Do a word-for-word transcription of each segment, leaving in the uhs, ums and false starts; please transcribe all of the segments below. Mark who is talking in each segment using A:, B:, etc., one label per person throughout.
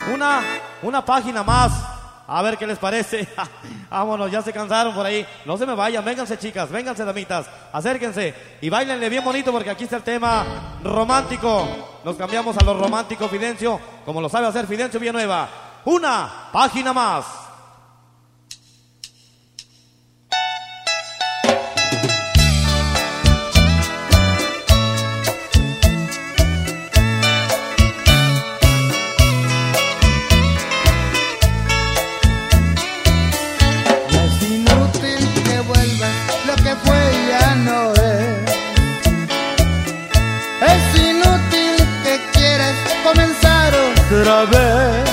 A: una, una página más. A ver qué les parece. Vámonos, ya se cansaron por ahí. No se me vayan, vénganse chicas, vénganse damitas, acérquense y bailenle bien bonito porque aquí está el tema romántico. Nos cambiamos a lo romántico, Fidencio, como lo sabe hacer Fidencio Villanueva. Una página más.
B: Es inútil que quieras comenzar otra vez.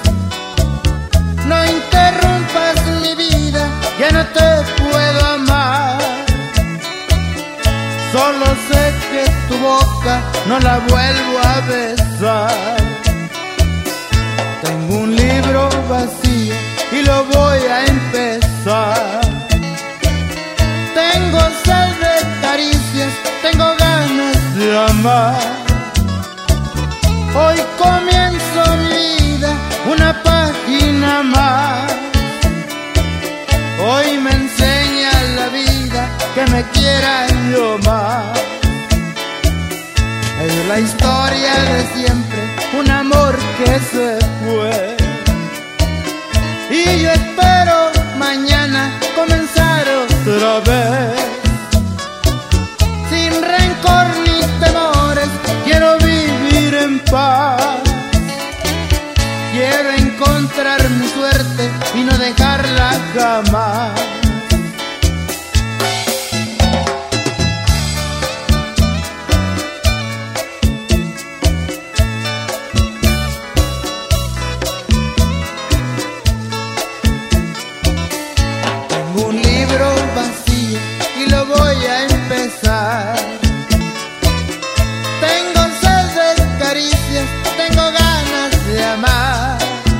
B: No interrumpas mi vida, ya no te puedo amar. Solo sé que tu boca no la vuelvo a besar. Tengo un libro vacío y lo voy a empezar. Tengo sed de caricias, tengo ganas de amar. Hoy comienzo mi vida, una página más. Hoy me enseña la vida que me quiera yo más. Es la historia de siempre, un amor que se fue. Y yo espero mañana comenzar otra vez. Sin rencor ni temores, quiero vivir en paz. Quiero encontrar mi suerte y no dejarla jamás. Tengo un libro vacío y lo voy a empezar. Tengo sed de caricias, tengo ganas de amar.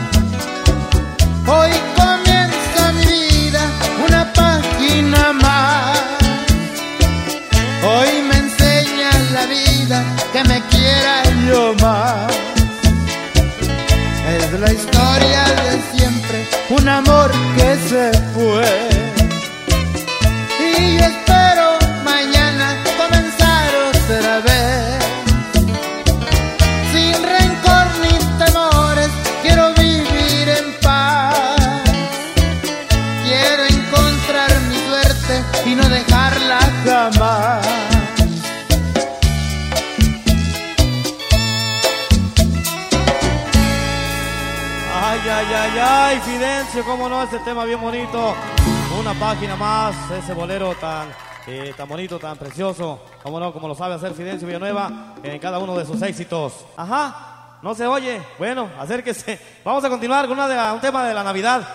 B: Hoy comienza mi vida, una página más. Hoy me enseña la vida que me quiera yo más. Es la historia de siempre, un amor que se fue. Y yo espero mañana comenzar otra vez. Sin rencor ni temores, quiero vivir en paz. Quiero encontrar mi suerte y no dejarla jamás.
A: Ay, ay, ay, ay, Fidencio, cómo no, este tema bien bonito. Una página más, ese bolero tan, eh, tan bonito, tan precioso. Cómo no, como lo sabe hacer Fidencio Villanueva en cada uno de sus éxitos. Ajá, no se oye. Bueno, acérquese. Vamos a continuar con una de la, un tema de la Navidad.